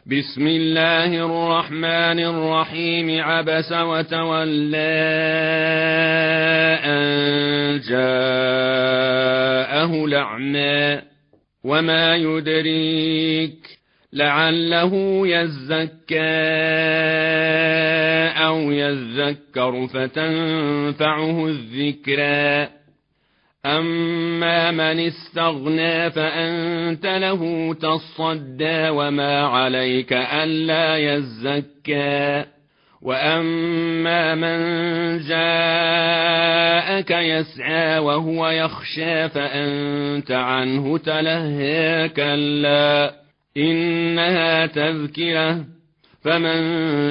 بسم الله الرحمن الرحيم. عبس وتولى أن جاءه الأعمى وما يدريك لعله يزكى أو يذكر فتنفعه الذكرى. أما من استغنى فأنت له تصدى وما عليك ألا يزكى. وأما من جاءك يسعى وهو يخشى فأنت عنه تلهى. كلا إنها تذكرة فمن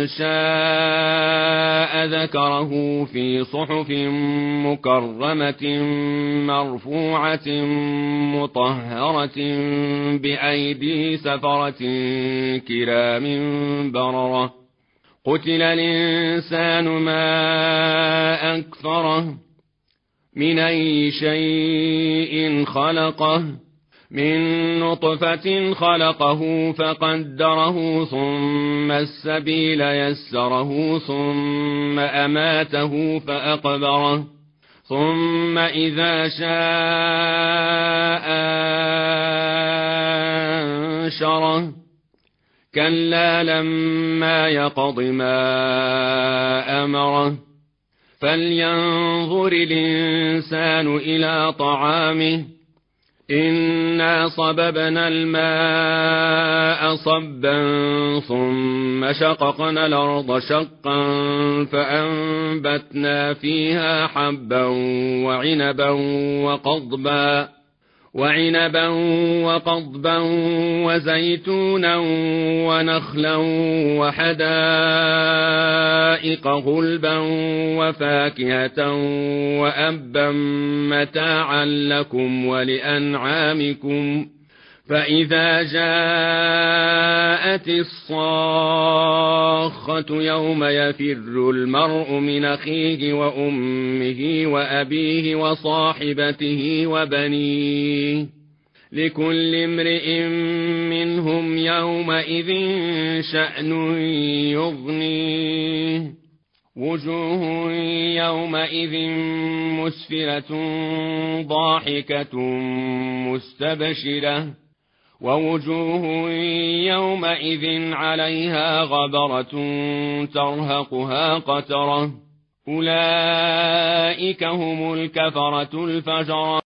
شاء ذكره في صحف مكرمة مرفوعة مطهرة بأيدي سفرة كرام بررة. قتل الإنسان ما أكفره من أي شيء خلقه من نطفة خلقه فقدره ثم السبيل يسره ثم أماته فأقبره ثم إذا شاء أنشره. كلا لما يقض ما أمره. فلينظر الإنسان إلى طعامه إنا صببنا الماء صبا ثم شققنا الأرض شقا فأنبتنا فيها حبا وعنبا وقضبا وزيتونا ونخلا وحدائق غلبا وفاكهة وأبا متاعا لكم ولأنعامكم. فإذا جاءت الصاخة يوم يفر المرء من أخيه وأمه وأبيه وصاحبته وبنيه لكل امرئ منهم يومئذ شأن يغنيه. وجوه يومئذ مسفرة ضاحكة مستبشرة ووجوه يومئذ عليها غبرة ترهقها قترة. أولئك هم الكفرة الفجرة.